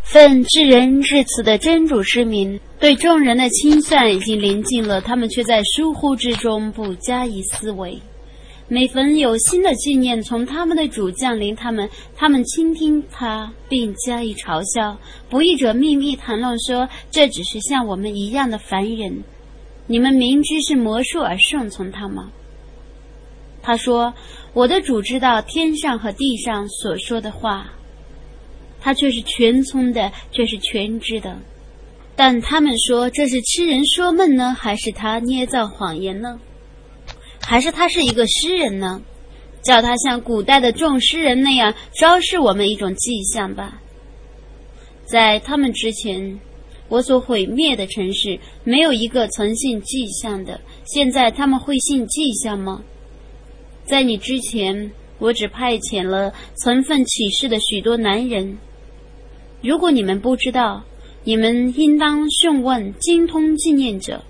奉至仁至慈的真主之名，对众人的清算已经临近了，他们却在疏忽之中不加以思维。每逢有新的纪念从他们的主降临，他们倾听他并加以嘲笑。不义者秘密谈论说，这只是像我们一样的凡人，你们明知是魔术而顺从他吗？他说，我的主知道天上和地上所说的话，他却是全聪的，却是全知的。但他们说，这是痴人说梦呢，还是他捏造谎言呢？还是他是一个诗人呢？叫他像古代的众诗人那样昭示我们一种迹象吧。在他们之前，我所毁灭的城市没有一个曾信迹象的，现在他们会信迹象吗？在你之前，我只派遣了曾奉启示的许多男人。如果你们不知道，你们应当询问精通纪念者。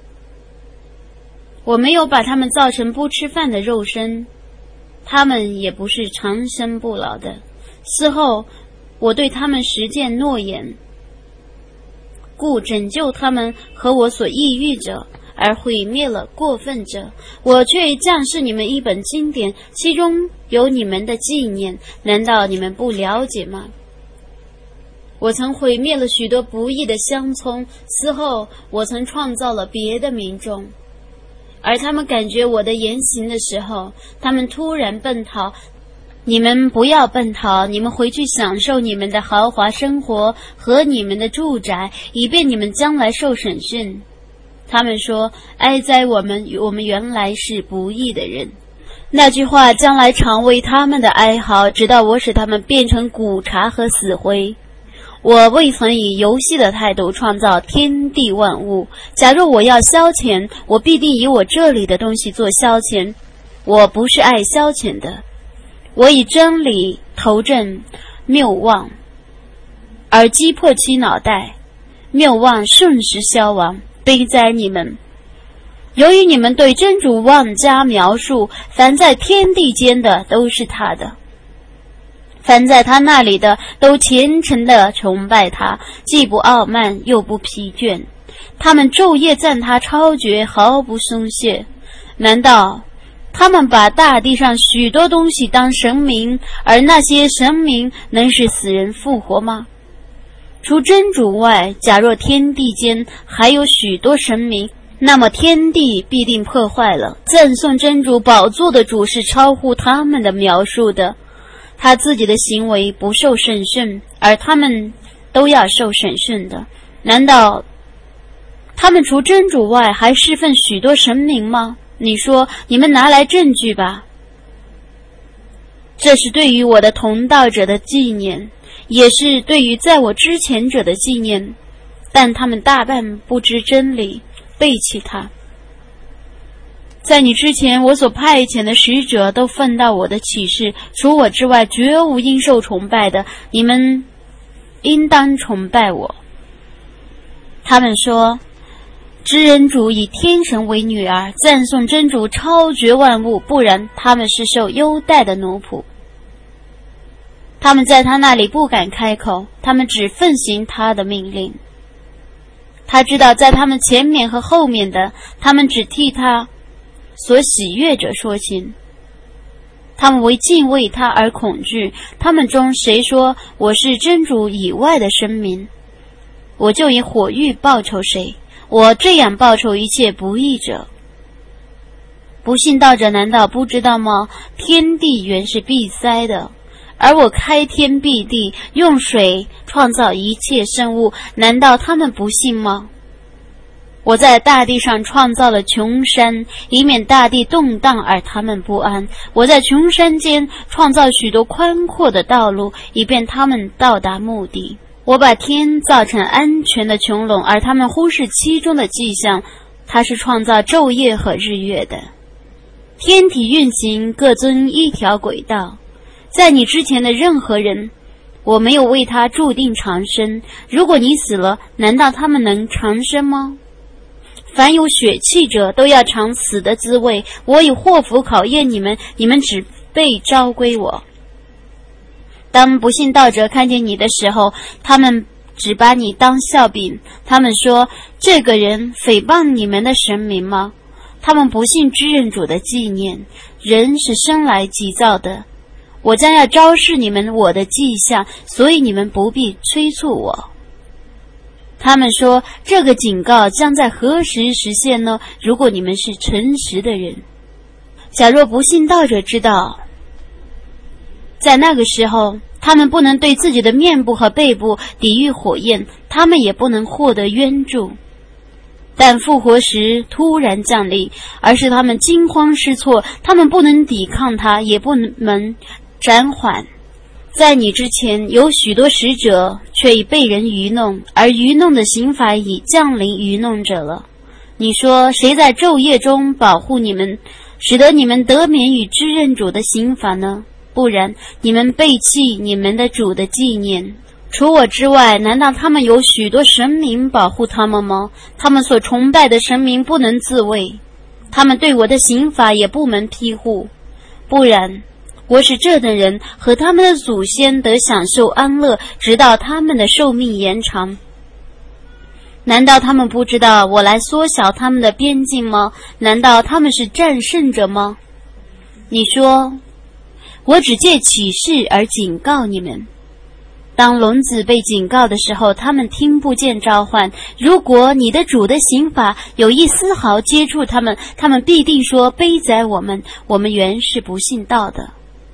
我没有把他们造成不吃饭的肉身，他们也不是长生不老的。事后我对他们实践诺言，故拯救他们和我所抑郁者，而毁灭了过分者。我却降示你们一本经典，其中有你们的纪念，难道你们不了解吗？我曾毁灭了许多不义的乡村，此后我曾创造了别的民众，而他们感觉我的言行的时候，他们突然奔逃。你们不要奔逃，你们回去享受你们的豪华生活和你们的住宅，以便你们将来受审讯。他们说，哀哉我们原来是不义的人。那句话将来常为他们的哀嚎，直到我使他们变成骨茬和死灰。我未曾以游戏的态度创造天地万物，假如我要消遣，我必定以我这里的东西做消遣。我不是爱消遣的，我以真理投正谬妄，而击破其脑袋，谬妄瞬时消亡。悲哉你们！由于你们对真主妄加描述，凡在天地间的都是他的，凡在他那里的都虔诚地崇拜他，既不傲慢又不疲倦。他们昼夜赞他超绝，毫不松懈。难道他们把大地上许多东西当神明，而那些神明能使死人复活吗？除真主外，假若天地间还有许多神明，那么天地必定破坏了。赞颂真主宝座的主是超乎他们的描述的，他自己的行为不受审讯，而他们都要受审讯的。难道他们除真主外还侍奉许多神明吗？你说，你们拿来证据吧。这是对于我的同道者的纪念，也是对于在我之前者的纪念，但他们大半不知真理，背弃他。在你之前，我所派遣的使者都奉到我的启示，除我之外绝无应受崇拜的，你们应当崇拜我。他们说，知人主以天神为女儿，赞颂真主超绝万物，不然他们是受优待的奴仆。他们在他那里不敢开口，他们只奉行他的命令。他知道在他们前面和后面的，他们只替他所喜悦者说情。他们为敬畏他而恐惧，他们中谁说我是真主以外的神明，我就以火狱报仇谁，我这样报仇一切不义者。不信道者难道不知道吗？天地原是闭塞的，而我开天辟地，用水创造一切生物，难道他们不信吗？我在大地上创造了穷山，以免大地动荡而他们不安。我在穷山间创造许多宽阔的道路，以便他们到达目的。我把天造成安全的穹窿，而他们忽视其中的迹象。他是创造昼夜和日月的。天体运行，各遵一条轨道。在你之前的任何人，我没有为他注定长生。如果你死了，难道他们能长生吗？凡有血气者都要尝死的滋味，我以祸福考验你们，你们只被召归我。当不信道者看见你的时候，他们只把你当笑柄。他们说，这个人诽谤你们的神明吗？他们不信至认主的纪念。人是生来急躁的，我将要昭示你们我的迹象，所以你们不必催促我。他们说，这个警告将在何时实现呢？如果你们是诚实的人。假若不信道者知道，在那个时候，他们不能对自己的面部和背部抵御火焰，他们也不能获得援助。但复活时突然降临，而是他们惊慌失措，他们不能抵抗它，也不能暂缓。在你之前有许多使者，却已被人愚弄，而愚弄的刑罚已降临愚弄者了。你说，谁在昼夜中保护你们，使得你们得免与至认主的刑罚呢？不然，你们背弃你们的主的纪念。除我之外，难道他们有许多神明保护他们吗？他们所崇拜的神明不能自卫，他们对我的刑罚也不能庇护。不然，我使这等人和他们的祖先得享受安乐，直到他们的寿命延长。难道他们不知道我来缩小他们的边境吗？难道他们是战胜者吗？你说，我只借启示而警告你们。当聋子被警告的时候，他们听不见召唤。如果你的主的刑罚有一丝毫接触他们，他们必定说，悲哉我们原是不信道的。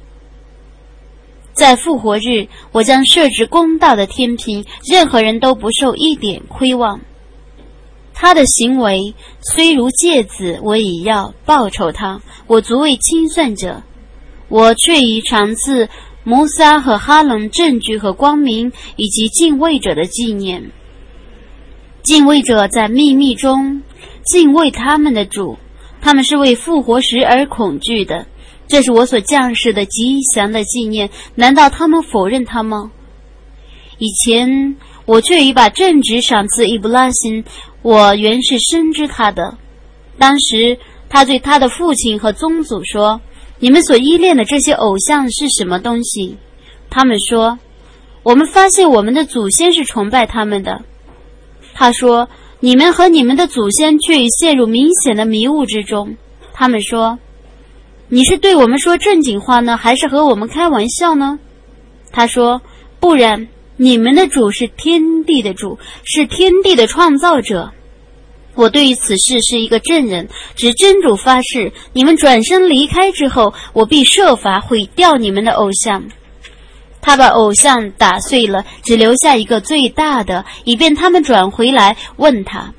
在复活日，我将设置公道的天平，任何人都不受一点亏望。他的行为虽如芥子，我也要报酬他。我足为清算者，我却已常赐摩撒和哈伦证据和光明，以及敬畏者的纪念。敬畏者在秘密中敬畏他们的主，他们是为复活时而恐惧的。这是我所降世的吉祥的纪念，难道他们否认他吗？以前我却已把正直赏赐伊布拉辛，我原是深知他的。当时他对他的父亲和宗祖说，你们所依恋的这些偶像是什么东西？他们说，我们发现我们的祖先是崇拜他们的。他说，你们和你们的祖先却已陷入明显的迷雾之中。他们说，你是对我们说正经话呢，还是和我们开玩笑呢？他说，不然，你们的主是天地的主，是天地的创造者。我对于此事是一个证人，指真主发誓，你们转身离开之后，我必设法毁掉你们的偶像。他把偶像打碎了，只留下一个最大的，以便他们转回来问他。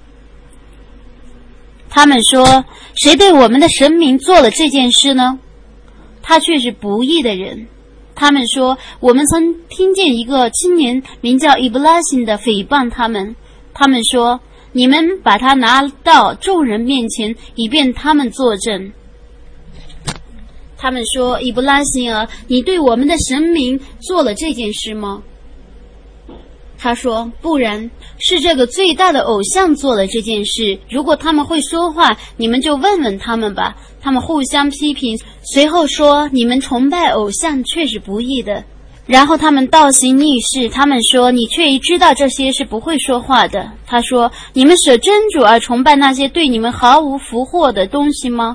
他们说，谁对我们的神明做了这件事呢？他却是不义的人。他们说，我们曾听见一个青年名叫伊布拉辛的诽谤他们。他们说，你们把他拿到众人面前，以便他们作证。他们说，伊布拉辛啊，你对我们的神明做了这件事吗？他说，不然，是这个最大的偶像做了这件事。如果他们会说话，你们就问问他们吧。他们互相批评，随后说，你们崇拜偶像却是不义的。然后他们倒行逆施，他们说，你却已知道这些是不会说话的。他说，你们舍真主而崇拜那些对你们毫无福祸的东西吗？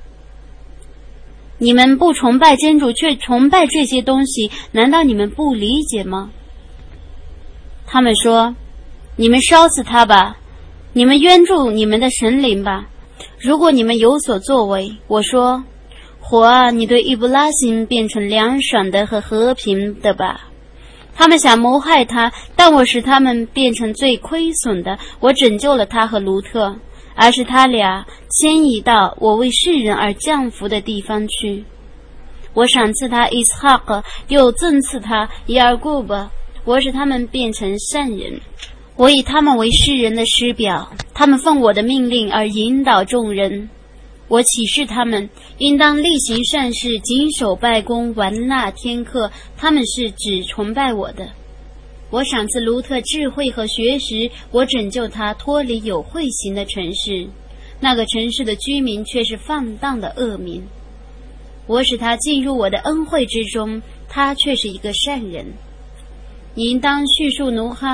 你们不崇拜真主，却崇拜这些东西，难道你们不理解吗？他们说，你们烧死他吧，你们冤助你们的神灵吧，如果你们有所作为。我说，火啊，你对伊布拉辛变成凉爽的和和平的吧。他们想谋害他，但我使他们变成最亏损的。我拯救了他和卢特，而是他俩迁移到我为世人而降福的地方去。我赏赐他伊斯哈克，又赠赐他伊尔古巴，我使他们变成善人。我以他们为世人的师表，他们奉我的命令而引导众人。我启示他们应当力行善事，谨守拜功，玩纳天课，他们是只崇拜我的。我赏赐卢特智慧和学识，我拯救他脱离有慧行的城市，那个城市的居民却是放荡的恶民。我使他进入我的恩惠之中，他却是一个善人。你应当叙述奴哈，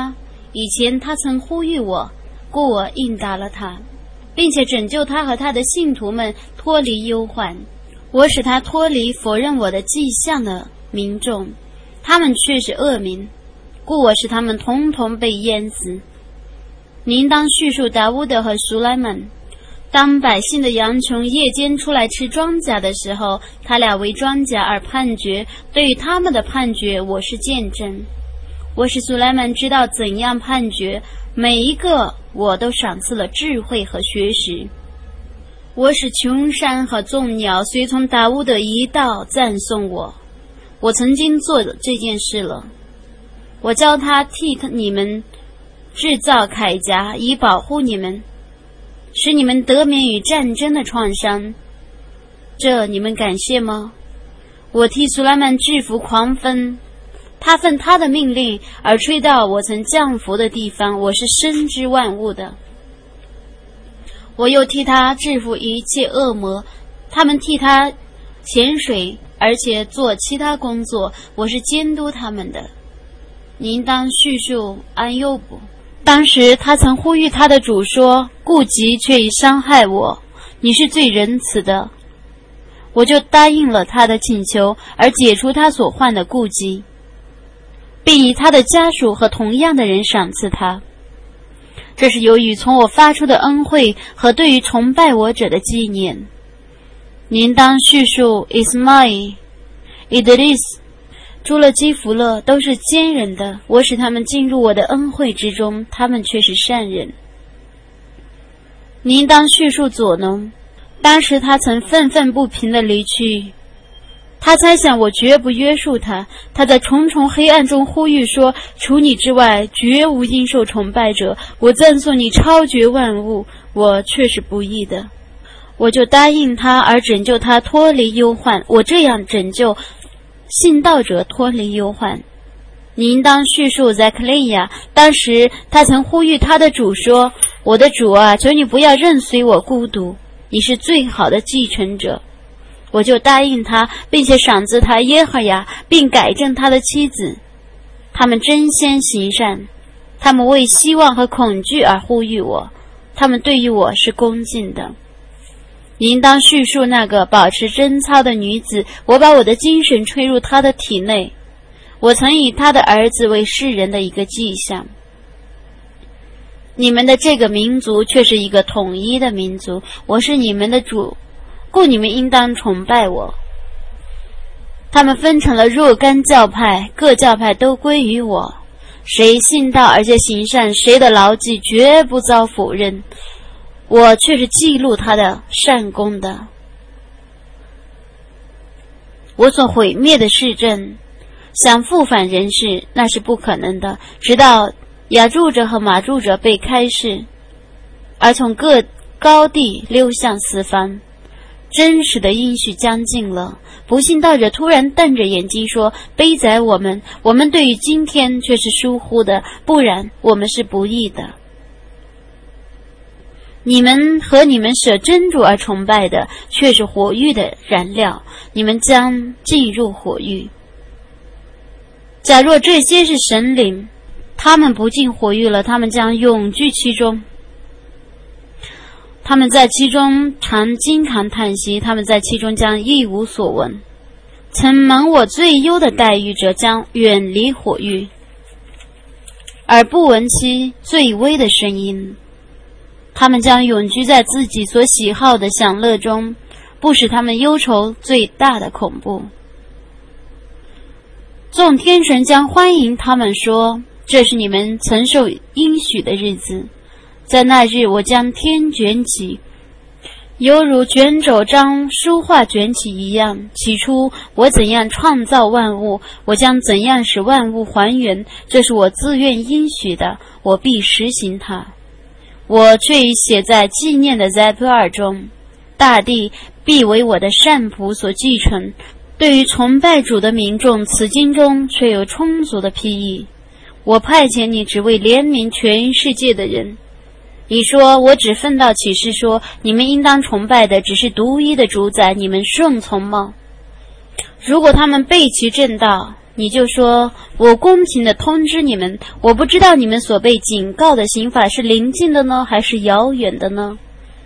以前他曾呼吁我，故我应答了他，并且拯救他和他的信徒们脱离忧患。我使他脱离否认我的迹象的民众，他们却是恶民，故我使他们统统被淹死。您当叙述达乌德和苏莱曼，当百姓的羊群夜间出来吃庄稼的时候，他俩为庄稼而判决，对于他们的判决我是见证。我使苏莱曼知道怎样判决，每一个我都赏赐了智慧和学识。我使群山和众鸟随从达乌德一道赞颂我，我曾经做的这件事了。我教他替你们制造铠甲，以保护你们，使你们得免于战争的创伤。这你们感谢吗？我替苏莱曼制服狂风，他奉他的命令而吹到我曾降服的地方，我是深知万物的。我又替他制服一切恶魔，他们替他潜水，而且做其他工作，我是监督他们的。您当叙述安优卜，当时他曾呼吁他的主说，顾及却已伤害我，你是最仁慈的。我就答应了他的请求，而解除他所患的顾忌，并以他的家属和同样的人赏赐他。这是由于从我发出的恩惠和对于崇拜我者的纪念。您当叙述伊斯玛仪、伊德利斯、朱勒基弗勒都是奸人的，我使他们进入我的恩惠之中，他们却是善人。您当叙述左农，当时他曾愤愤不平地离去，他猜想我绝不约束他，他在重重黑暗中呼吁说，除你之外绝无应受崇拜者，我赞颂你超绝万物，我却是不义的。我就答应他而拯救他脱离忧患，我这样拯救信道者脱离忧患。你应当叙述在克利亚，当时他曾呼吁他的主说，我的主啊，求你不要任随我孤独，你是最好的继承者。我就答应他，并且赏赐他耶和雅，并改正他的妻子。他们争先行善，他们为希望和恐惧而呼吁我，他们对于我是恭敬的。应当叙述那个保持贞操的女子，我把我的精神吹入她的体内，我曾以她的儿子为世人的一个迹象。你们的这个民族却是一个统一的民族，我是你们的主，故你们应当崇拜我。他们分成了若干教派，各教派都归于我，谁信道而且行善，谁的牢记绝不遭否认，我却是记录他的善功的。我所毁灭的市镇，想复返人世，那是不可能的，直到亚住者和马住者被开示，而从各高地溜向四方。真实的应许将近了，不信道者突然瞪着眼睛说，悲哉我们对于今天却是疏忽的，不然我们是不义的。你们和你们舍真主而崇拜的却是火狱的燃料，你们将进入火狱。假若这些是神灵，他们不进火狱了，他们将永居其中。他们在其中经常叹息，他们在其中将一无所闻。曾蒙我最优的待遇者将远离火狱，而不闻其最微的声音。他们将永居在自己所喜好的享乐中，不使他们忧愁最大的恐怖。众天神将欢迎他们说，这是你们曾受应许的日子。在那日我将天卷起，犹如卷轴将书画卷起一样。起初我怎样创造万物，我将怎样使万物还原，这是我自愿应许的，我必实行它。我却已写在纪念的灾厄尔中，大地必为我的善仆所继承。对于崇拜主的民众，此经中却有充足的批译。我派遣你只为怜悯全世界的人。你说我只奉到启示说，你们应当崇拜的只是独一的主宰，你们顺从吗？如果他们背弃正道， 你就说，我公平地通知你们，我不知道你们所被警告的刑罚是临近的呢，还是遥远的呢？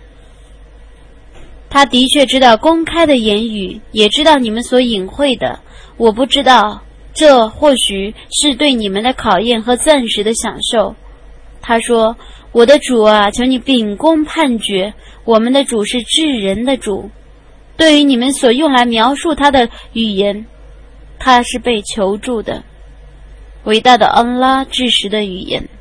他的确知道公开的言语，也知道你们所隐晦的，我不知道，这或许是对你们的考验和暂时的享受。他说，我的主啊，求你秉公判决，我们的主是治人的主，对于你们所用来描述他的语言，他是被求助的。伟大的安拉至实的语言。